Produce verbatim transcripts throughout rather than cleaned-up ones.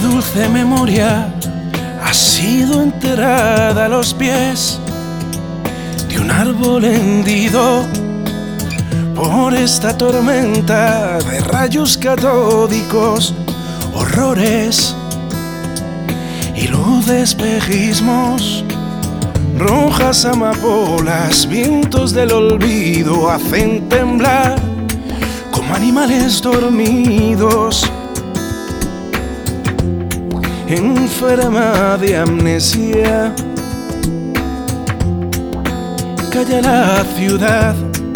dulce memoria ha sido enterrada a los pies de un árbol hendido por esta tormenta de rayos catódicos, horrores y luz de espejismos. Rojas amapolas, vientos del olvido hacen temblar como animales dormidos. Enferma de amnesia, calla la ciudad.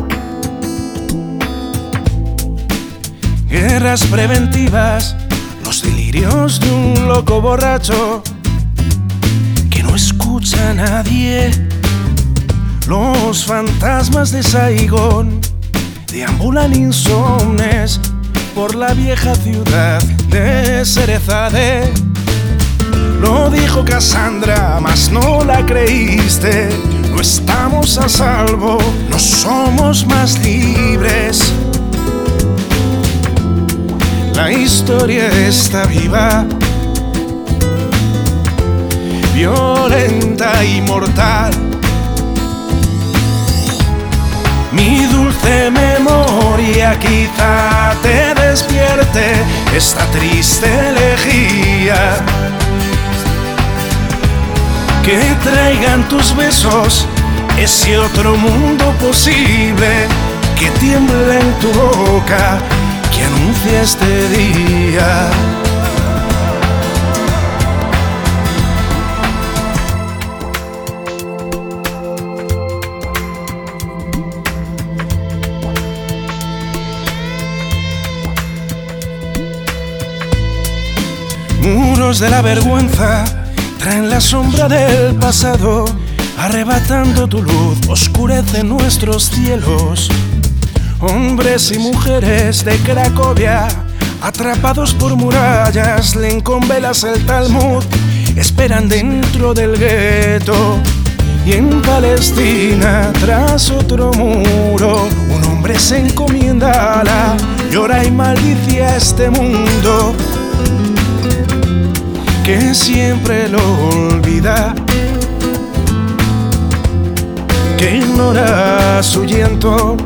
Guerras preventivas, los delirios de un loco borracho que no escucha a nadie. Los fantasmas de Saigón deambulan insomnes por la vieja ciudad de Cerezade. Lo dijo Cassandra, mas no la creíste. No estamos a salvo, no somos más libres. La historia está viva, violenta y mortal. Mi dulce memoria quizá te despierte esta triste elegía. Que traigan tus besos ese otro mundo posible, que tiembla en tu boca, que anuncia este día. Muros de la vergüenza traen la sombra del pasado, arrebatando tu luz, oscurecen nuestros cielos. Hombres y mujeres de Cracovia, atrapados por murallas, leen con velas el Talmud, esperan dentro del gueto. Y en Palestina, tras otro muro, un hombre se encomienda a Alá, llora y maldice a este mundo que siempre lo olvida, que ignora su llanto.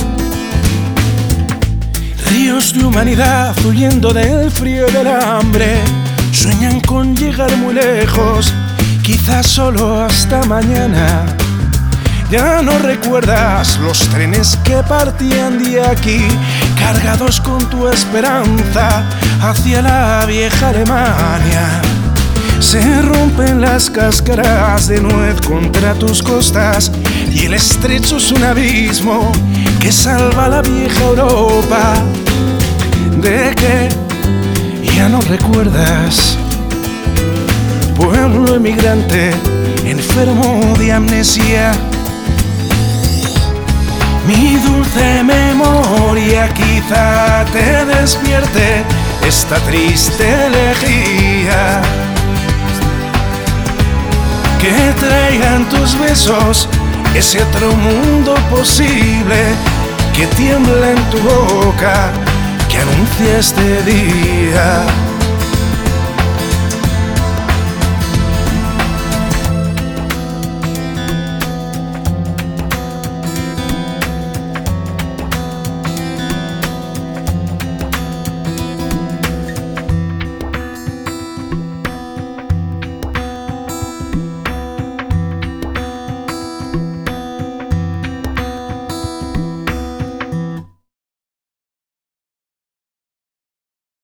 Ríos de humanidad huyendo del frío y del hambre, sueñan con llegar muy lejos, quizás solo hasta mañana. Ya no recuerdas los trenes que partían de aquí, cargados con tu esperanza hacia la vieja Alemania. Se rompen las cáscaras de nuez contra tus costas y el estrecho es un abismo que salva a la vieja Europa. ¿De qué ya no recuerdas? Pueblo emigrante, enfermo de amnesia. Mi dulce memoria quizá te despierte esta triste elegía. Que traigan tus besos ese otro mundo posible, que tiembla en tu boca, que anuncia este día.